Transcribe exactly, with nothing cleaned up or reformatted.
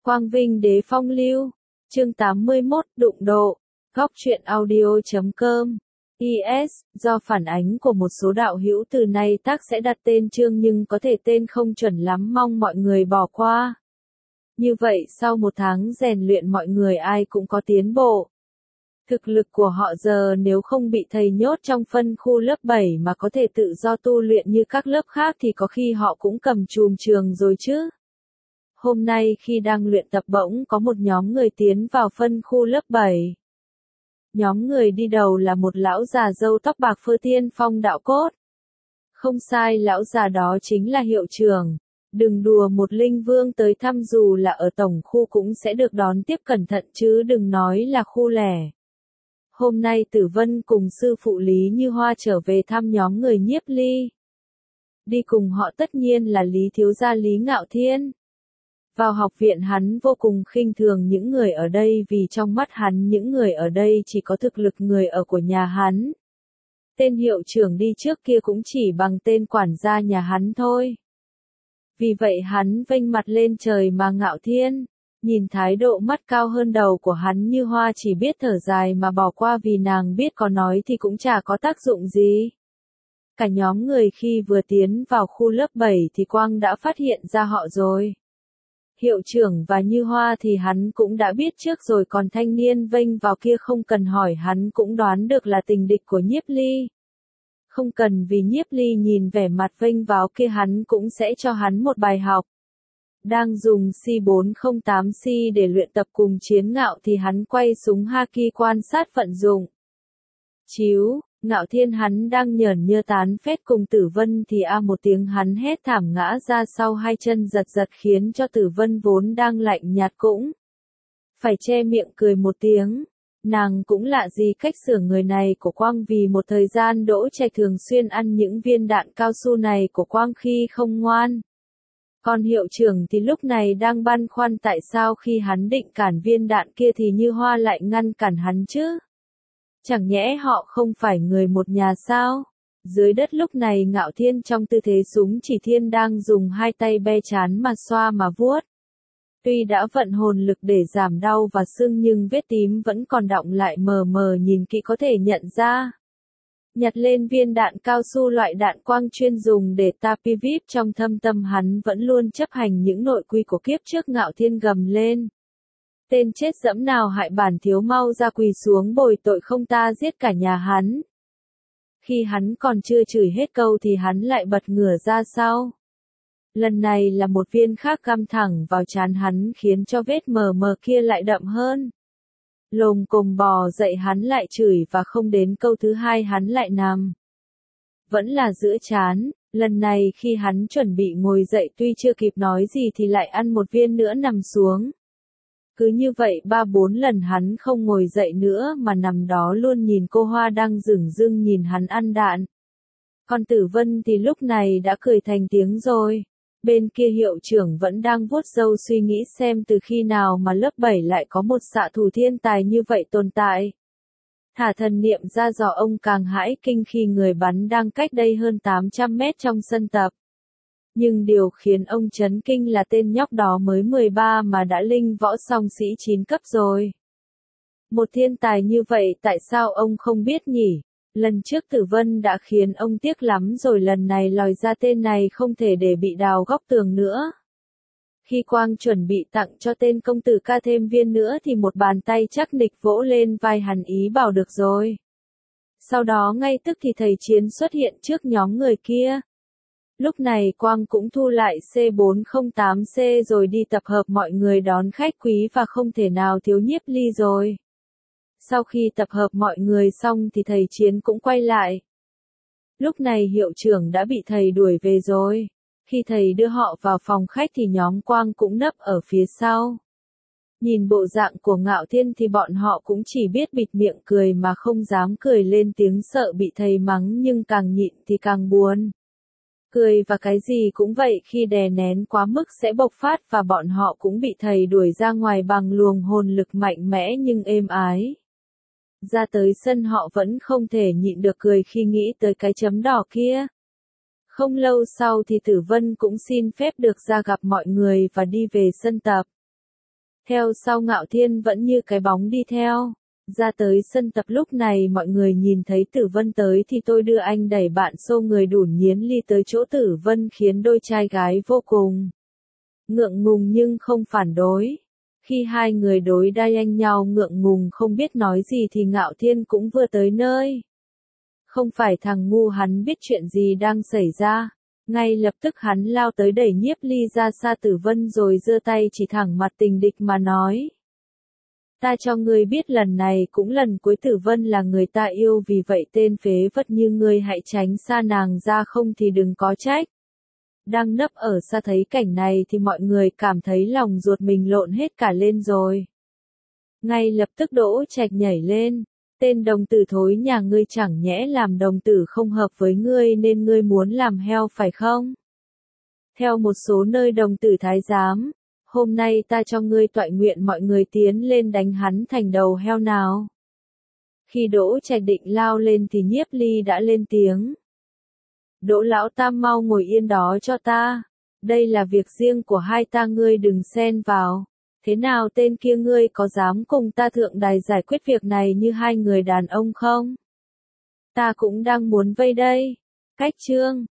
Quang Vinh đế phong lưu. Chương tám mươi mốt, đụng độ. Góc truyện audio chấm com. i ét, do phản ánh của một số đạo hữu từ nay tác sẽ đặt tên chương nhưng có thể tên không chuẩn lắm, mong mọi người bỏ qua. Như vậy sau một tháng rèn luyện mọi người ai cũng có tiến bộ. Thực lực của họ giờ nếu không bị thầy nhốt trong phân khu lớp bảy mà có thể tự do tu luyện như các lớp khác thì có khi họ cũng cầm chùm trường rồi chứ. Hôm nay khi đang luyện tập bỗng có một nhóm người tiến vào phân khu lớp bảy. Nhóm người đi đầu là một lão già râu tóc bạc phơ tiên phong đạo cốt. Không sai, lão già đó chính là hiệu trưởng. Đừng đùa, một linh vương tới thăm dù là ở tổng khu cũng sẽ được đón tiếp cẩn thận chứ đừng nói là khu lẻ. Hôm nay Tử Vân cùng sư phụ Lý Như Hoa trở về thăm nhóm người Nhiếp Ly. Đi cùng họ tất nhiên là Lý thiếu gia Lý Ngạo Thiên. Vào học viện hắn vô cùng khinh thường những người ở đây vì trong mắt hắn những người ở đây chỉ có thực lực người ở của nhà hắn. Tên hiệu trưởng đi trước kia cũng chỉ bằng tên quản gia nhà hắn thôi. Vì vậy hắn vênh mặt lên trời mà ngạo thiên. Nhìn thái độ mắt cao hơn đầu của hắn, Như Hoa chỉ biết thở dài mà bỏ qua vì nàng biết có nói thì cũng chả có tác dụng gì. Cả nhóm người khi vừa tiến vào khu lớp bảy thì Quang đã phát hiện ra họ rồi. Hiệu trưởng và Như Hoa thì hắn cũng đã biết trước rồi, còn thanh niên vênh vào kia không cần hỏi hắn cũng đoán được là tình địch của Nhiếp Ly. Không cần, vì Nhiếp Ly nhìn vẻ mặt vênh vào kia hắn cũng sẽ cho hắn một bài học. Đang dùng C bốn không tám C để luyện tập cùng Chiến Ngạo thì hắn quay súng Haki quan sát vận dụng. Chíu, Ngạo Thiên hắn đang nhởn nhơ tán phét cùng Tử Vân thì a một tiếng hắn hét thảm ngã ra sau, hai chân giật giật khiến cho Tử Vân vốn đang lạnh nhạt cũng phải che miệng cười một tiếng. Nàng cũng lạ gì cách sửa người này của Quang, vì một thời gian Đỗ Trạch thường xuyên ăn những viên đạn cao su này của Quang khi không ngoan. Còn hiệu trưởng thì lúc này đang băn khoăn tại sao khi hắn định cản viên đạn kia thì Như Hoa lại ngăn cản hắn chứ. Chẳng nhẽ họ không phải người một nhà sao? Dưới đất lúc này Ngạo Thiên trong tư thế súng chỉ thiên đang dùng hai tay be trán mà xoa mà vuốt. Tuy đã vận hồn lực để giảm đau và sưng nhưng vết tím vẫn còn đọng lại mờ mờ, nhìn kỹ có thể nhận ra. Nhặt lên viên đạn cao su loại đạn quang chuyên dùng để tapi vip, trong thâm tâm hắn vẫn luôn chấp hành những nội quy của kiếp trước. Ngạo Thiên gầm lên. Tên chết dẫm nào hại bản thiếu, mau ra quỳ xuống bồi tội không ta giết cả nhà hắn. Khi hắn còn chưa chửi hết câu thì hắn lại bật ngửa ra sau. Lần này là một viên khác găm thẳng vào trán hắn khiến cho vết mờ mờ kia lại đậm hơn. Lồm cồm bò dậy hắn lại chửi và không đến câu thứ hai hắn lại nằm. Vẫn là giữa trán, lần này khi hắn chuẩn bị ngồi dậy tuy chưa kịp nói gì thì lại ăn một viên nữa nằm xuống. Cứ như vậy ba bốn lần hắn không ngồi dậy nữa mà nằm đó luôn nhìn cô Hoa đang dửng dưng nhìn hắn ăn đạn. Còn Tử Vân thì lúc này đã cười thành tiếng rồi. Bên kia hiệu trưởng vẫn đang vuốt râu suy nghĩ xem từ khi nào mà lớp bảy lại có một xạ thủ thiên tài như vậy tồn tại. Thả thần niệm ra dò ông càng hãi kinh khi người bắn đang cách đây hơn tám trăm mét trong sân tập. Nhưng điều khiến ông chấn kinh là tên nhóc đó mới mười ba mà đã linh võ song sĩ chín cấp rồi. Một thiên tài như vậy tại sao ông không biết nhỉ? Lần trước Tử Vân đã khiến ông tiếc lắm rồi, lần này lòi ra tên này không thể để bị đào góc tường nữa. Khi Quang chuẩn bị tặng cho tên công tử ca thêm viên nữa thì một bàn tay chắc nịch vỗ lên vai hắn ý bảo được rồi. Sau đó ngay tức thì thầy Chiến xuất hiện trước nhóm người kia. Lúc này Quang cũng thu lại C bốn không tám C rồi đi tập hợp mọi người đón khách quý và không thể nào thiếu Nhiếp Ly rồi. Sau khi tập hợp mọi người xong thì thầy Chiến cũng quay lại. Lúc này hiệu trưởng đã bị thầy đuổi về rồi. Khi thầy đưa họ vào phòng khách thì nhóm Quang cũng nấp ở phía sau. Nhìn bộ dạng của Ngạo Thiên thì bọn họ cũng chỉ biết bịt miệng cười mà không dám cười lên tiếng, sợ bị thầy mắng, nhưng càng nhịn thì càng buồn. Cười và cái gì cũng vậy, khi đè nén quá mức sẽ bộc phát và bọn họ cũng bị thầy đuổi ra ngoài bằng luồng hồn lực mạnh mẽ nhưng êm ái. Ra tới sân họ vẫn không thể nhịn được cười khi nghĩ tới cái chấm đỏ kia. Không lâu sau thì Tử Vân cũng xin phép được ra gặp mọi người và đi về sân tập. Theo sau Ngạo Thiên vẫn như cái bóng đi theo. Ra tới sân tập lúc này mọi người nhìn thấy Tử Vân tới thì tôi đưa anh đẩy bạn xô người đủn nhiến ly tới chỗ Tử Vân khiến đôi trai gái vô cùng ngượng ngùng nhưng không phản đối. Khi hai người đối đai anh nhau ngượng ngùng không biết nói gì thì Ngạo Thiên cũng vừa tới nơi. Không phải thằng ngu hắn biết chuyện gì đang xảy ra. Ngay lập tức hắn lao tới đẩy Nhiếp Ly ra xa Tử Vân rồi giơ tay chỉ thẳng mặt tình địch mà nói. Ta cho ngươi biết lần này cũng lần cuối Tử Vân là người ta yêu, vì vậy tên phế vật như ngươi hãy tránh xa nàng ra không thì đừng có trách. Đang nấp ở xa thấy cảnh này thì mọi người cảm thấy lòng ruột mình lộn hết cả lên rồi. Ngay lập tức Đỗ Trạch nhảy lên. Tên đồng tử thối nhà ngươi, chẳng nhẽ làm đồng tử không hợp với ngươi nên ngươi muốn làm heo phải không? Theo một số nơi đồng tử thái giám, hôm nay ta cho ngươi toại nguyện mọi người tiến lên đánh hắn thành đầu heo nào. Khi Đỗ Trạch định lao lên thì Nhiếp Ly đã lên tiếng. Đỗ lão tam mau ngồi yên đó cho ta. Đây là việc riêng của hai ta, ngươi đừng xen vào. Thế nào, tên kia ngươi có dám cùng ta thượng đài giải quyết việc này như hai người đàn ông không? Ta cũng đang muốn vây đây. Cách chương